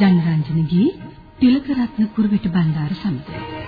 ජනරන්ජනගේ තිලකරත්න කුරුවිට බණ්ඩාර සමඟ.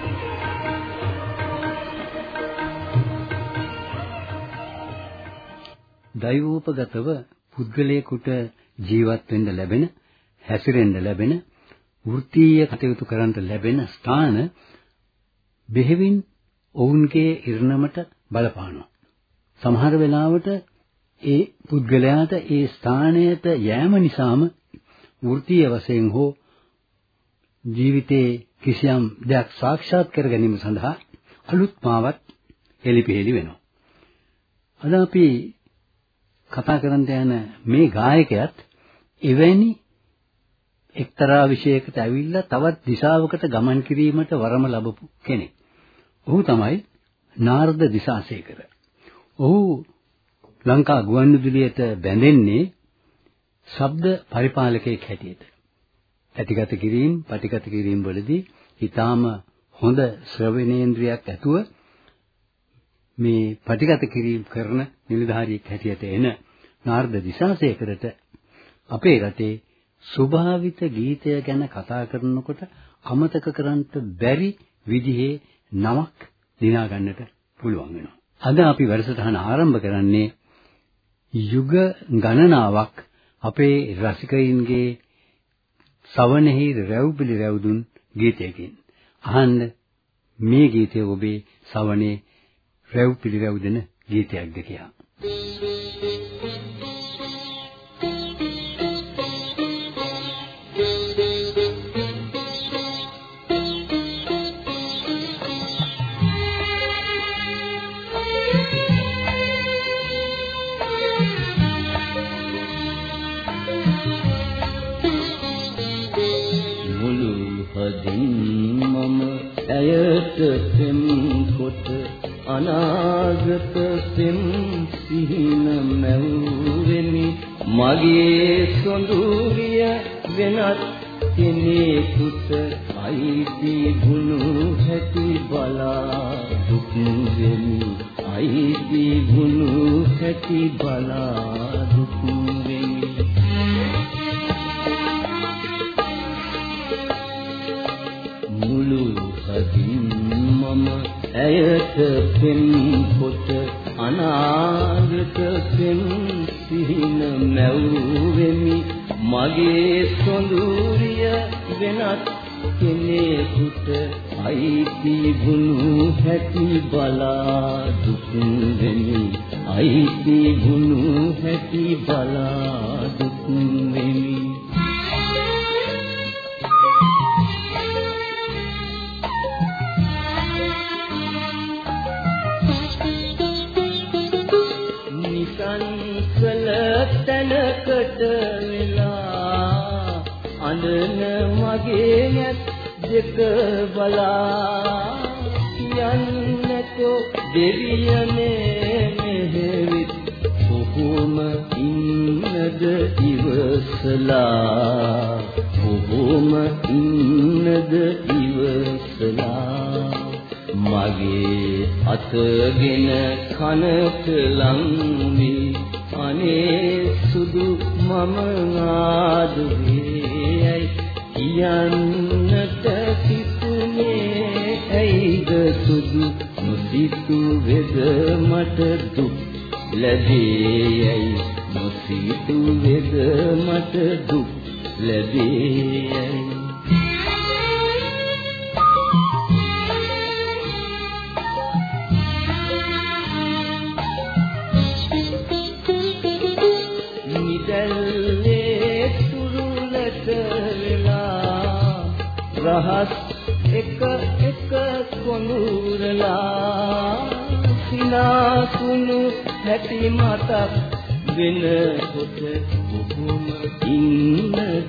දෛවෝපගතව පුද්ගලයෙකුට ජීවත් වෙන්න ලැබෙන, හැසිරෙන්න ලැබෙන, වෘත්තීය කටයුතු කරන්න ලැබෙන ස්ථාන බෙහෙවින් ඔවුන්ගේ ඉරණමට බලපානවා. සමහර වෙලාවට ඒ පුද්ගලයාට ඒ ස්ථානයට යෑම නිසාම වෘත්තීය වශයෙන් හෝ ජීවිතයේ කිසියම් දෙයක් සාක්ෂාත් කර ගැනීම සඳහා අලුත් මාවත් එලිපෙහෙලි වෙනවා. අද අපි කතා කරන්න යන මේ ගායකයාත් එවැනි එක්තරා විශයකට ඇවිල්ලා තවත් දිශාවකට ගමන් කිරීමට වරම ලැබපු කෙනෙක්. ඔහු තමයි නාරද දිසාසේකර. ඔහු ලංකා ගුවන්විදුලියට බැඳෙන්නේ ශබ්ද පරිපාලකයෙක් හැටියට. ඇතිගත කිරීම, පටිගත කිරීම වලදී ඊටාම හොඳ ශ්‍රවණේන්ද්‍රියක් ඇතුව මේ පටිගත කිරීම කරන නිලධාරියෙක් හැටියට එන නාරද දිසාසේකරට අපේ රටේ ස්වභාවිත ගීතය ගැන කතා කරනකොට අමතක කරන්න බැරි විදිහේ නමක් දිනා ගන්නට පුළුවන් වෙනවා. අද අපි වැඩසටහන ආරම්භ කරන්නේ යුග ගණනාවක් අපේ රසිකයින්ගේ සවනෙහි රැව්පිලි රැව්දුන් ගීතයකින්. අහන්න මේ ගීතය ඔබේ සවනේ රැව්පිලි රැව්දෙන ගීතයක්ද කියලා. ඇයට පෙම් කොට අනාගත පෙම් සිහින මැවුවෙමි මගේ සොඳුරිය වෙනත් කෙනෙකුට අයිති ගුණ හැටි බලා දුක් වෙමි අයිති ගුණ හැටි බලා දුක් වෙමි මම ඇයට පෙම් කොට අනාගත පෙම් සිහින මැවුවෙමි මගේ සොඳුරිය වෙනත් කෙනෙකුට අයිති ගුණ හැටි බලා දුක් වෙමි අයිති ගුණ හැටි බලා දුක් වෙමි තැනකට වෙලා අඬන මගේ නැත් දෙක බලා කියන්නකෝ දෙවියනේ මෙහෙවිත් කොහොම ඉන්නද ඉවසලා කොහොම ඉන්නද ඉවසලා මගේ අතගෙන කනට ලං වී අනේ සුදු මම ආදුවේ කියන්නට සිතුනේ ඇයිද සුදු නොසිතු වෙද මට දුක් ලැබේ නොසිතු වෙද මට දුක් ලැබේ රහස් එක එක කොඳුරලා සිනාසුණු නැති මතක් වෙනකොට කොහොම ඉන්නද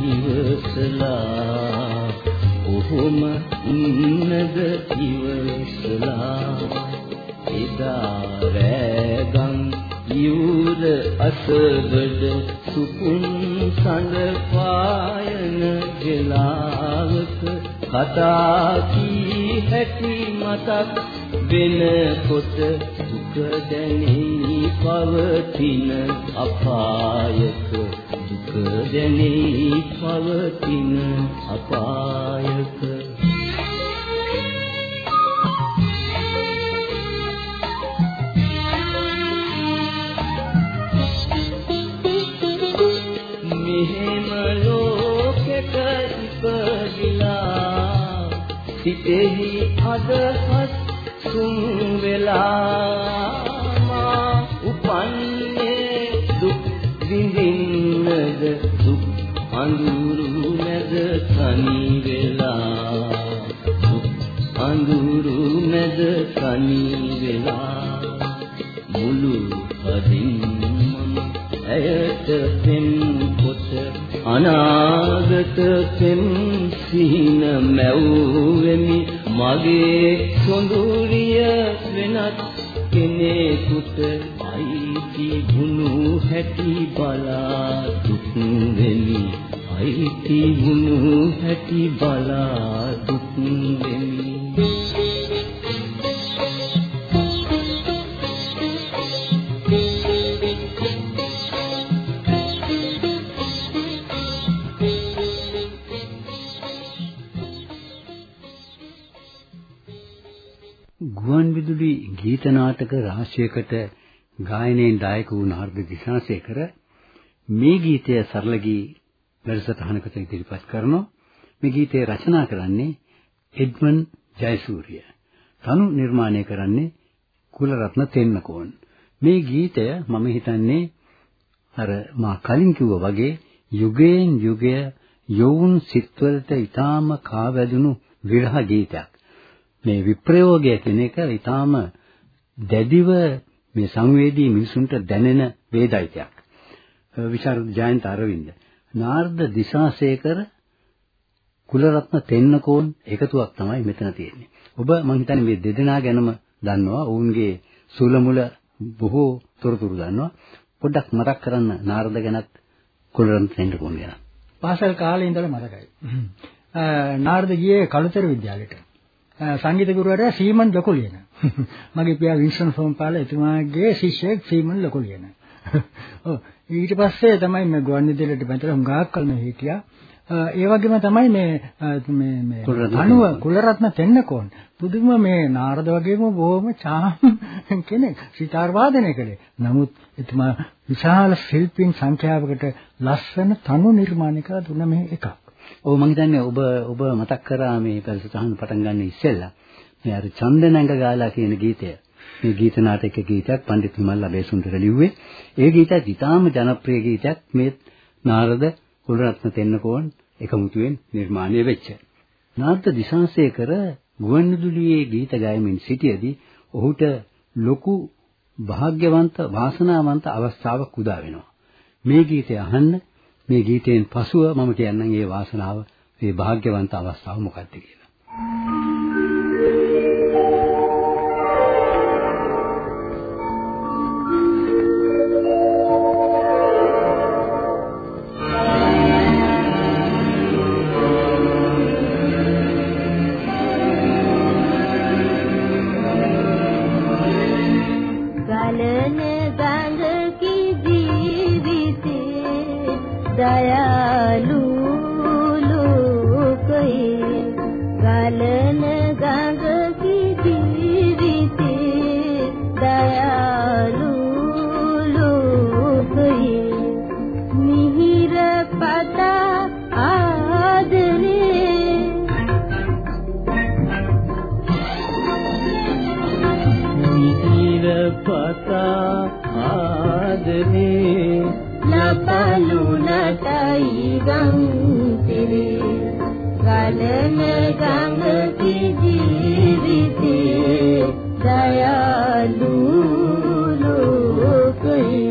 ඉවසලා කොහොම ඉන්නද ඉවසලා එදා රැගම් යුද අසබඩ සුකුන් සඳ පායන ගලාවක කතා කී හැටි මතක් වෙනකොට දුක දැනී පවතින අපායක දුක දැනී පවතින අපායක මෙහෙම ලෝකෙක ඉපදිලා සිතෙහි අදහස් සුන් වෙලා මා උපන්නේ දුක් විඳින්නද දුක් අඳුරු නැද තනි වෙලා දුක් අඳුරු නැද තනි වෙලා මුළු හදින් ඇයට පෙන් කොට අනාගත පෙන් සිහින මැව්වෙමි මගේ සොඳුරිය වෙනත් කෙනෙකුට අයිති ගුණු හැටි බලා දුක් වෙමි අයිති ගුණු හැටි බලා දුක් වෙමි ගුවන් විදුලි ගීත නාටක රාශියකට ගායනයෙන් දායක වූ නාරද දිසාසේකර මේ ගීතය සරල ගී වැඩසටහනකට ඉදිරිපත් කරනවා. මේ ගීතය රචනා කරන්නේ එඩ්මන් ජයසූරිය. තනු නිර්මාණය කරන්නේ කුලරත්න තෙන්නකෝන්. මේ ගීතය මම හිතන්නේ අර මා කලින් කිව්වා වගේ යුගයෙන් යුගය යොවුන් සිත්වලට ඊටාම කාවැදුණු විරහ ගීතයක්. මේ විප්‍රයෝගය කියන එක ඊටාම දැඩිව මේ සංවේදී මිනිසුන්ට දැනෙන වේදයිතයක්. විශාරද ජයන්ත අරවින්ද, නාරද දිසාසේකර, කුලරත්න තෙන්නකෝන් එකතුවක් තමයි මෙතන තියෙන්නේ. ඔබ මම හිතන්නේ මේ දෙදෙනා ගැනම දන්නවා. ඔවුන්ගේ සුලමුල බොහෝ තොරතුරු දන්නවා. පොඩ්ඩක් මතක් කරන්න නාරද ගැනත් කුලරත්න තෙන්නකෝන් ගැන. පාසල් කාලේ ඉඳලා මතකයි. නාරද ගියේ කළුතර විද්‍යාලයට. සංගීත ගුරුවරයා සීමන් ලොකුලියන. මගේ පියා වින්සන් සෝම්පාල එතුමාගේ ශිෂ්‍යයෙක් සීමන් ලොකුලියන. ඔව් ඊට පස්සේ තමයි මේ ගුවන් විදුලියට බැඳලා හුඟක් කල් මේ හිටියා. ඒ වගේම තමයි මේ අනුව කුලරත්න තෙන්නකෝන් පුදුම මේ නාරද වගේම බොහොම චාම් කෙනෙක් සිතාර් වාදනය කළේ. නමුත් එතුමා විශාල ශිල්පීන් සංඛ්‍යාවකට ලස්සන තනු නිර්මාණය කළ දුන්න මේ එකක්. ඔව් මම හිතන්නේ ඔබ මතක් කරා මේ පරිසතහන පටන් ගන්න ඉස්සෙල්ලා මේ අර චන්දනංග ගාලා කියන ගීතය. මේ ගීත නාටක ගීතයක් පඬිත් විමල් අබේසුන්දර ලිව්වේ. ඒ ගීතය ඉතාම ජනප්‍රිය ගීතයක්. මේ නාරද කුලරත්න තෙන්නකෝන් එකමුතුවෙන් නිර්මාණය වෙච්ච. නාරද දිසාසේකර ගුවන් විදුලියේ ගීත ගායමින් සිටියේදී ඔහුට ලොකු වාසනාවන්ත අවස්ථාවක් උදා වෙනවා. මේ ගීතය අහන්න. මේ ගීතයෙන් පසුව මම කියන්නම් මේ වාසනාව, මේ වාසනාවන්ත අවස්ථාව මොකක්ද කියලා. दयालु लोक गलन गंग की जीविते दयालु लोक मिहिर पता आदने මිහිර පතා ආදනේ ලපලු නටයි ගංතිරේ ගලන ගඟ කි ජීවිතේ දයාලු ලෝකේ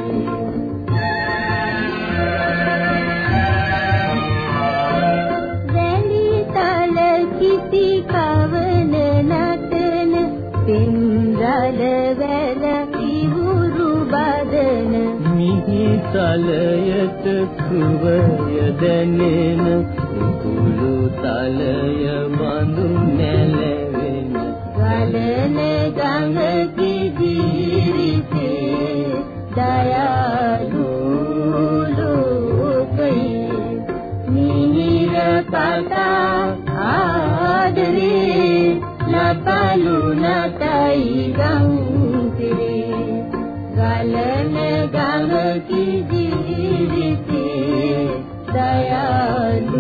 වැලි තල කිසි කවන නටන පින්රල වැල ඉහුරු බදන තලයට කුවය දැනෙන කුළු තලය බඳු නැලවෙන ගලන ගඟ කි ජීවිතේ දයාලු ලෝකේ පතා ආදරේ ලපලු නතයි ගම්තිරේ ගලන ගමකි ජීවිතේ දයාලු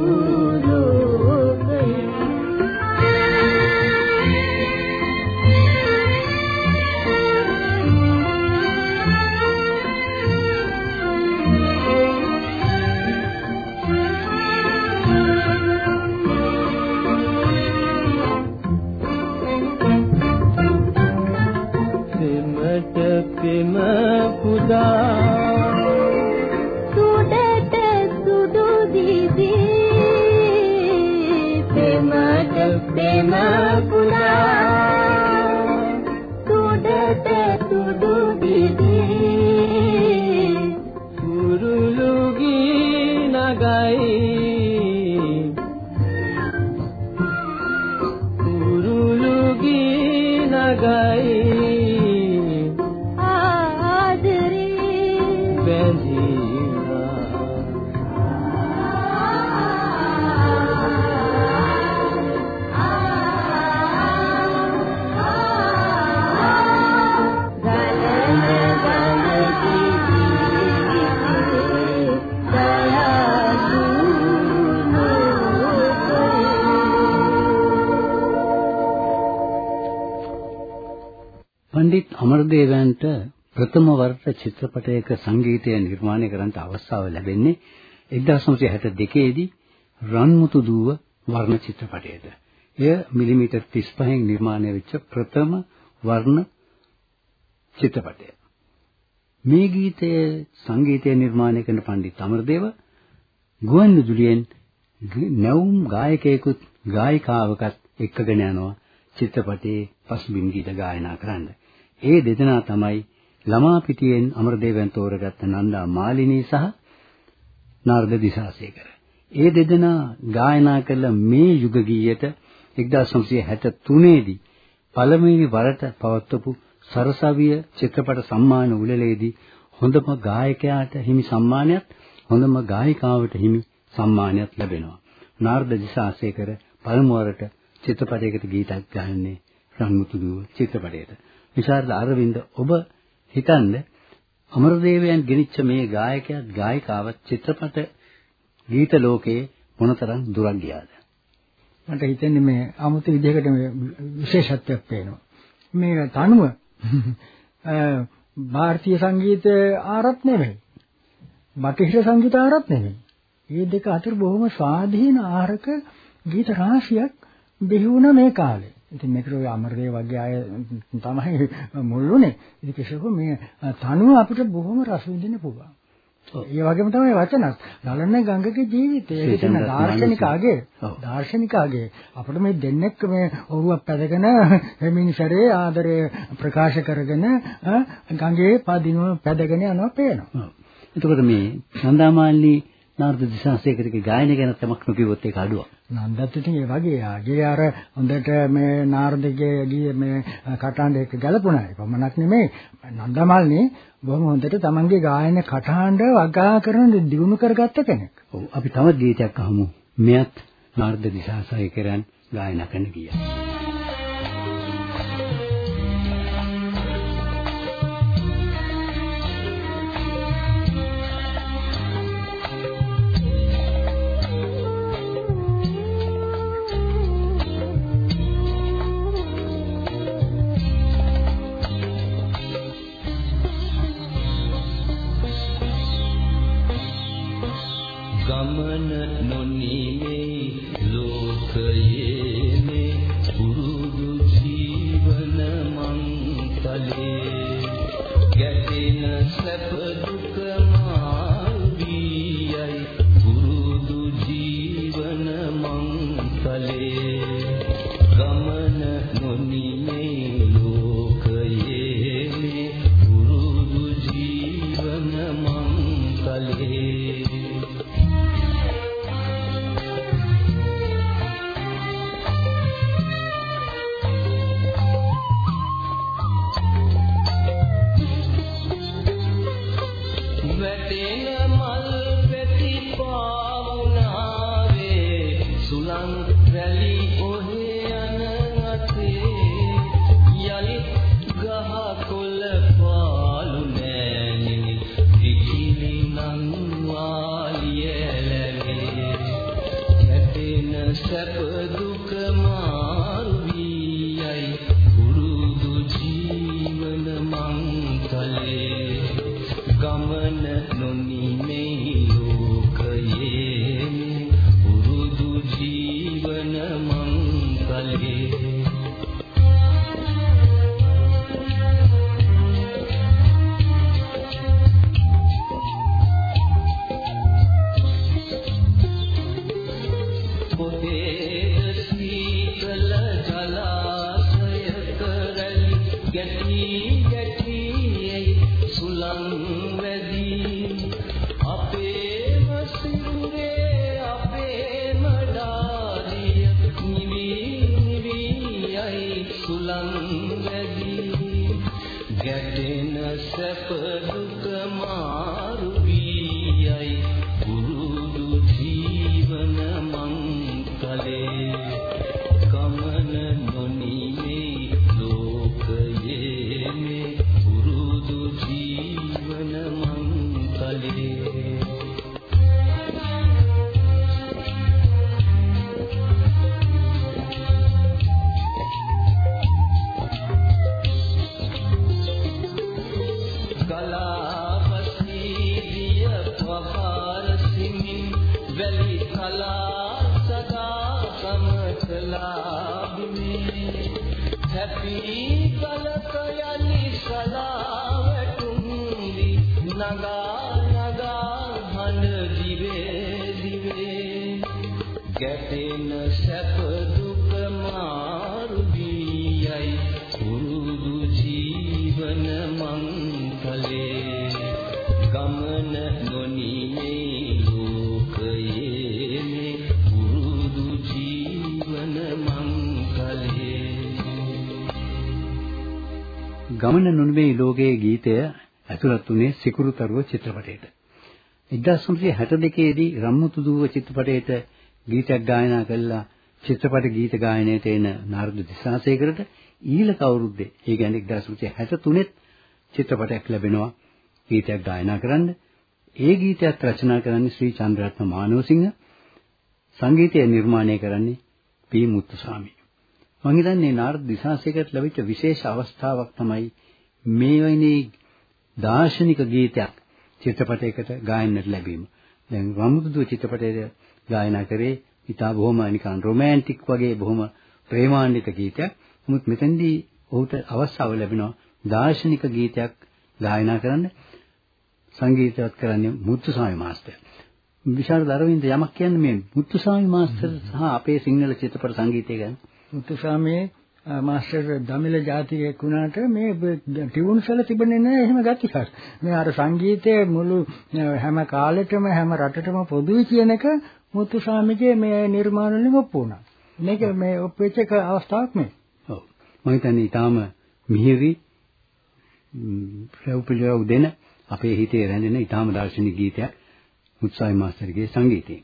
පෙම පුදා සුඩට සුඩු දිදී පෙමට පෙම පුදා සුඩට සුඩු දිදී කුරුළු ගී නගයි කුරුළු ගී නගයි පණ්ඩිත් අමරදේවයන්ට ප්‍රථම වරට චිත්‍රපටයක සංගීතය නිර්මාණය කරන්නට අවස්ථාව ලැබෙන්නේ 1962 දී රන්මුතු දුව වර්ණ චිත්‍රපටයේද. එය මිලිමීටර් 35න් නිර්මාණය වෙච්ච ප්‍රථම වර්ණ චිත්‍රපටය. මේ ගීතයේ සංගීතය නිර්මාණය කරන පණ්ඩිත් අමරදේව ගුවන් විදුලියෙන් නැවුම් ගායකයෙකුත් ගායිකාවකත් එක්කගෙන යනවා චිත්‍රපටයේ පසුබිම් ගීත ගායනා කරන්න. ඒ දෙදෙනා තමයි ළමා පිටියෙන් අමරදේවයන් තෝරගත්ත නන්දා මාලිනී සහ නාරද දිසාසේකර. ඒ දෙදෙනා ගායනා කළ මේ යුග ගීයට 1963 දී පළමුවෙනි වරට පවත්වපු සරසවිය චිත්‍රපට සම්මාන උළෙලේදී හොඳම ගායකයාට හිමි සම්මානයත් හොඳම ගායිකාවට හිමි සම්මානයත් ලැබෙනවා. නාරද දිසාසේකර පළමු වරට චිත්‍රපටයකට ගීතයක් ගායන්නේ රන්මුතු දුව චිත්‍රපටයට. විශාරද අරවින්ද ඔබ හිතන්නේ අමරදේවයන් ගෙනිච්ච මේ ගායකයාත් ගායිකාවත් චිත්‍රපට ගීත ලෝකයේ මොනතරම් දුරක් ගියාද? මට හිතෙන්නේ මේ 아무තු විදිහකට මේ විශේෂත්වයක් පේනවා. මේ තනුව ಭಾರತೀಯ සංගීත ආරත් නෙමෙයි. බටහිර සංගීත ආරත් නෙමෙයි. මේ දෙක අතර බොහොම ස්වාධීන ආරක ගීත රාශියක් බිහි වුණා මේ කාලේ. ඉතින් මේකට ඔය අමරදේව වගේ අය තමයි මුල්ුනේ. ඉතින් කිසිකෝ මේ තනුව අපිට බොහොම රස විඳින්න පුළුවන්. ඒ වගේම තමයි වචනත්. නලන්න ගංගගේ ජීවිතය. ඒක තමයි දාර්ශනිකාගේ අපිට මේ දෙන්නෙක් මේ ඔරුවක් පැදගෙන හිමින්සරේ ආදරය ප්‍රකාශ කරගෙන ගංගේ පදිනුව පැදගෙන යනවා පේනවා. එතකොට මේ නන්දාමාලිනී නාරද දිසාසේකරගේ ගායනය ගැන තමක් නොකියවොත් ඒක අඩුවක්. නන්දත් ඉතින් ඒ වගේ ආගේ අර හොඳට මේ නාරදගේ ගියේ මේ කටහඬ එක්ක ගැලපුණා. ඒ පමණක් නෙමෙයි නන්දමාලිනී බොහොම හොඳට තමන්ගේ ගායන කටහඬ වගා කරන දියුණු කරගත්ත කෙනෙක්. ඔව් අපි තවත් ගීතයක් අහමු. මෙයත් නාරද දිසාසේකරයන් ගායනා කරන ගීයක්. ගමන නොනිමේ ලෝකයේ මේ පුරුදු ජීවන මංතලේ ගැටෙන සැප දුක මාවියයි පුරුදු ජීවන මංතලේ ගමන නොනිමේ ලෝකයේ මේ පුරුදු ජීවන මංතලේ සැප දුක මාරු වී පුරුදු ජීවන මංගලේ ගමන නොනිමේ ලෝකයේ පුරුදු ජීවන මංගලේ ගමන නොනිමේ ලෝකයේ ගීතය ඇතුළත් වුණේ සිකුරුතරුව චිත්‍රපටයට. 1962 දී රම්මුතු දුව චිත්‍රපටයට ගීතයක් ගායනා කළා චිත්‍රපට ගීත ගායනයට එන නාරද දිසාසේකරට ඊළඟ අවුරුද්දේ ඒ කියන්නේ 1963 චිත්‍රපටයක් ලැබෙනවා ගීතයක් ගායනා කරන්න. ඒ ගීතයත් රචනා කරන්නේ ශ්‍රී චන්ද්‍රරත්න මානවසිංහ, සංගීතය නිර්මාණය කරන්නේ පී මුත්තුස්වාමි. මම හිතන්නේ නාරද දිසාසේකරට ලැබිච්ච විශේෂ අවස්ථාවක් තමයි මේ වෙන්නේ දාර්ශනික ගීතයක් චිත්‍රපටයකට ගායනට ලැබීම. දැන් රම්මුතු චිත්‍රපටයේ ගායනා කරේ ඉතා බොහොම නිකන් රොමැන්ටික් වගේ බොහොම ප්‍රේමාන්විත ගීතයක්. නමුත් මෙතෙන්දී ඔහුට අවස්ථාව ලැබෙනවා දාර්ශනික ගීතයක් ගායනා කරන්න. සංගීතවත් කරන්නේ මුත්තුස්වාමි මාස්ටර්. විශාරද අරවින්ද යමක් කියන්නේ මේ මුත්තුස්වාමි මාස්ටර් සහ අපේ සිංහල චිත්‍රපට සංගීතය ගැන. මුත්තුස්වාමී මාස්ටර් දමිළ ජාතිකයෙක් වුණාට මේ ටියුන්ස් වල තිබෙන්නේ නැහැ එහෙම ගතියක්. මේ අර සංගීතයේ මුළු හැම කාලෙටම හැම රටටම පොදුයි කියන එක මුත්තුස්වාමීගේ මේ නිර්මාණ වලින් ඔප්පු වුණා. මේක මේ ඔප්පෙච්ච අවස්ථාවක් මේ. ඔව්. මම හිතන්නේ ඊටාම මිහිරි ප්‍රවුපිලව දෙන අපේ හිතේ රැඳෙන ඊටාම දාර්ශනික ගීතයක් මුත්තුස්වාමි මාස්ටර්ගේ සංගීතය.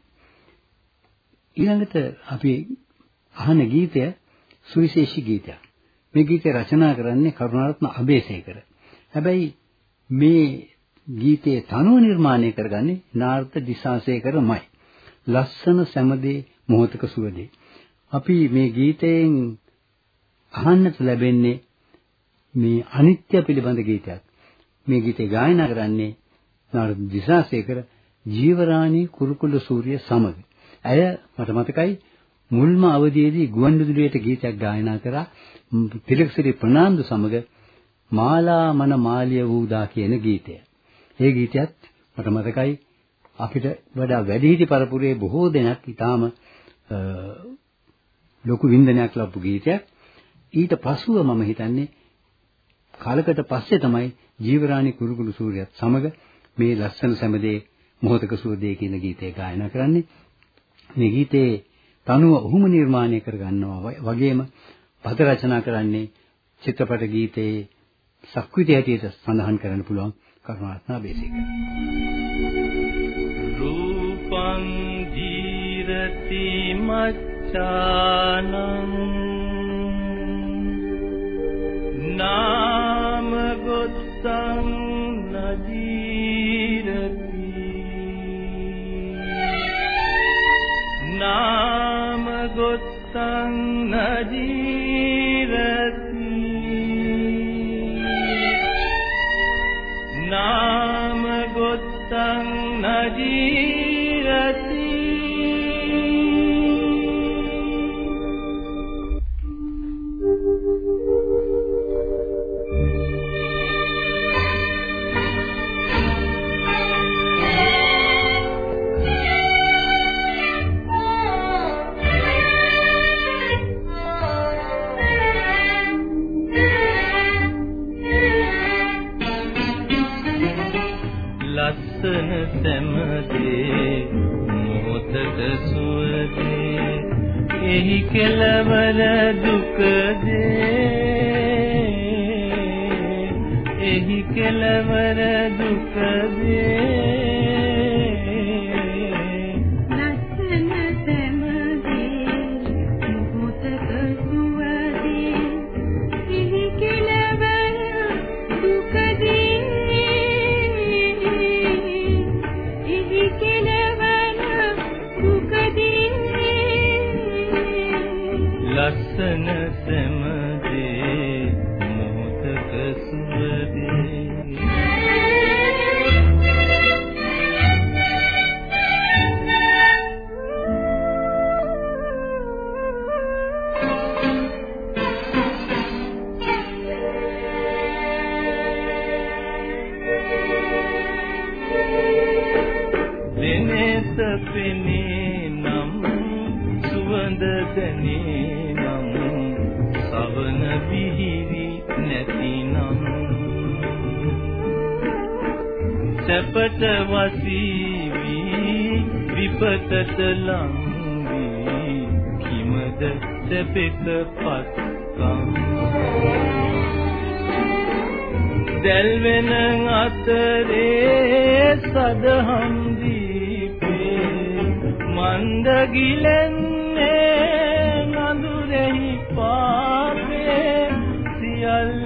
ඊළඟට අපි අහන ගීතය සුවිශේෂී ගීතයක්. මේ ගීතය රචනා කරන්නේ කරුණාරත්න අබේසේකර. හැබැයි මේ ගීතයේ තනුව නිර්මාණය කරගන්නේ නාරද දිසාසේකරමයි. ලස්සන සැමදේ මොහොතක සුවදේ. අපි මේ ගීතයෙන් අහන්නට ලැබෙන්නේ මේ අනිත්‍ය පිළිබඳ ගීතයක්. මේ ගීතය ගායනා කරන්නේ නාරද දිසාසේකර ජීවරාණී කුරුකුළු සූර්ය සමග. ඇය මට මතකයි මුල්ම අවධියේදී ගුවන්විදුලියට ගීතයක් ගායනා කරා තිලකසිරි ප්‍රනාන්දු සමග මාලා මන මාලිය වූදා කියන ගීතය. ඒ ගීතයත් මට මතකයි අපිට වඩා වැඩිහිටි පරපුරේ බොහෝ දෙනෙක් ඊටාම ලොකු වින්දනයක් ලැබපු ගීතයක්. ඊට පසුව මම හිතන්නේ කාලකට පස්සේ තමයි ජීවරාණී කුරුකුළු සූර්යයත් සමග මේ ලස්සන සැමදේ මොහොතක සුවදේ කියන ගීතය ගායනා කරන්නේ. මේ ගීතේ තනුව ඔහුම නිර්මාණය කර ගන්නවා වගේම පද රචනා කරන්නේ චිත්‍රපට ගීතයේ සක්විති හැටියට සඳහන් කරන්න පුළුවන් කරුණාරත්න අබේසේකර. රූපං ජීරති මච්ඡානං නාම ගොත්තං නදීරති නාම ගොත්තං නජීරති නාම ගොත්තං නජීරති ලස්සන සැමදේ මොහොතක සුවදේ එහි කෙලවර දුකදේ එහි කෙලවර දුකදේ ලස්සන සැමදේ මොහොතක සුවදේ දෙනෙත පෙනේ නම් සුවඳ දැනේ නම් සවන විහිරි නැතිනම් සැපට වසීවි විපතට ලං වී කිමද සැපෙක පත්කම් දැල්වෙන අතරේ සදහම් දීපේ මන්ද ගිලෙන්නේ නඳුරෙහි පාපේ සියල්ල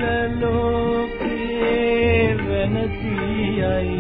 ලෝකේ වෙනසියයි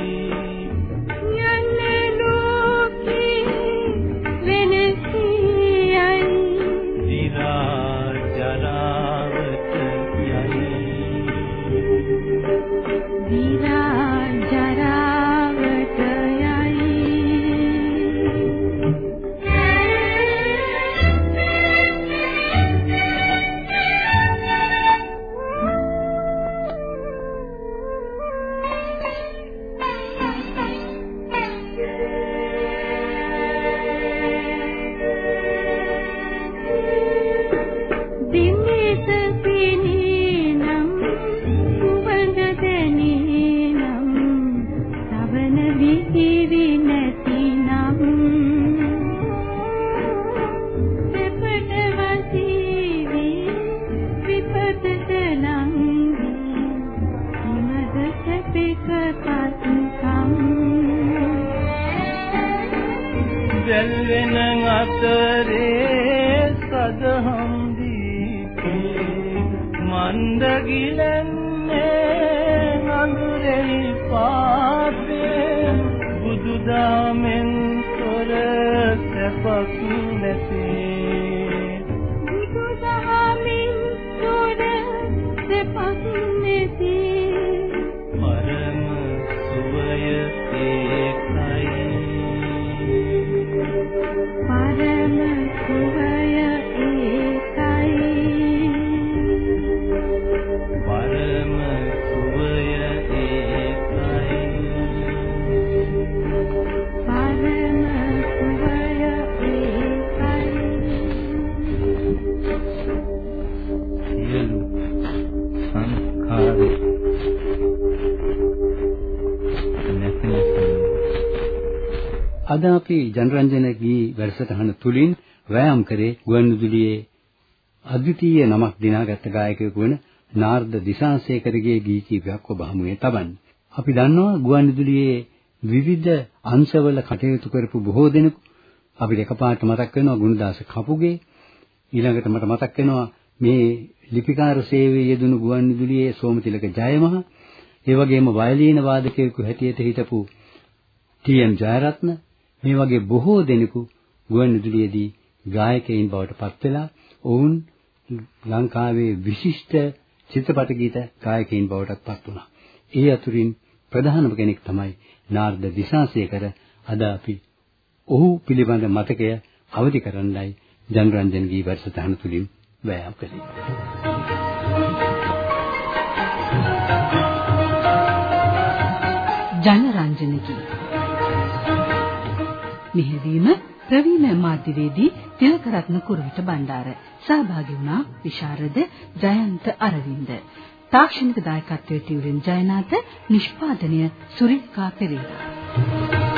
දැල්වෙන අතරේ සදහම් දීපේ මන්ද ගිලන්නේ නඳුරෙහි පාපේ බුදුදහමෙන් තොර සැපක් නැතේ බුදුදහමෙන් තොර සැපක් නැතේ පරම සුවය ඒකයි පරම සුවය ඒකයි පරම සුවය ඒකයි පරම සුවය ඒකයි සියලු සංඛාර අද අපි ජනරන්ජන ගී වැඩසටහන තුලින් වෑයම් කරේ ගුවන්විදුලියේ අද්විතීය නමක් දිනාගත් ගායකයෙකු වන නාර්ද දිසාසේකරගේ ගී කීපයක් ඔබ හමුවේ තබන්න. අපි දන්නවා ගුවන්විදුලියේ විවිධ අංශවල කටයුතු කරපු බොහෝ දෙනෙකු. අපිට එකපාරට මතක් වෙනවා ගුණදාස කපුගේ. ඊළඟට මට මතක් වෙනවා මේ ලිපිකාර සේවයේ යෙදුණු ගුවන්විදුලියේ සෝමතිලක ජයමහ. ඒ වගේම වයලීන වාදකයෙකු හැටියට හිටපු ටී.එම්. ජයරත්න. මේ වගේ බොහෝ දෙනෙකු ගුවන්විදුලියේදී ගායකයින් බවට පත් වෙලා ඔවුන් ලංකාවේ විශිෂ්ට චිත්‍රපට ගීත ගායකයින් බවට පත් වුණා. ඒ අතුරින් ප්‍රධානම කෙනෙක් තමයි නාරද දිසාසේකර. අද අපි ඔහු පිළිබඳ මතකය අවදි කරන්නයි ජනරන්ජන් ගී වැඩසටහන තුලින් වෑයම් කළේ. ජනරන්ජන ගී මෙහෙවීම ප්‍රවීණ මාධ්‍යවේදී තිලකරත්න කුරුවිට බණ්ඩාර. සහභාගී වුණා විශාරද ජයන්ත අරවින්ද. තාක්ෂණික දායකත්වයේ තියුරින් ජයනාත, නිෂ්පාදනය සුරිකා පෙරේරා.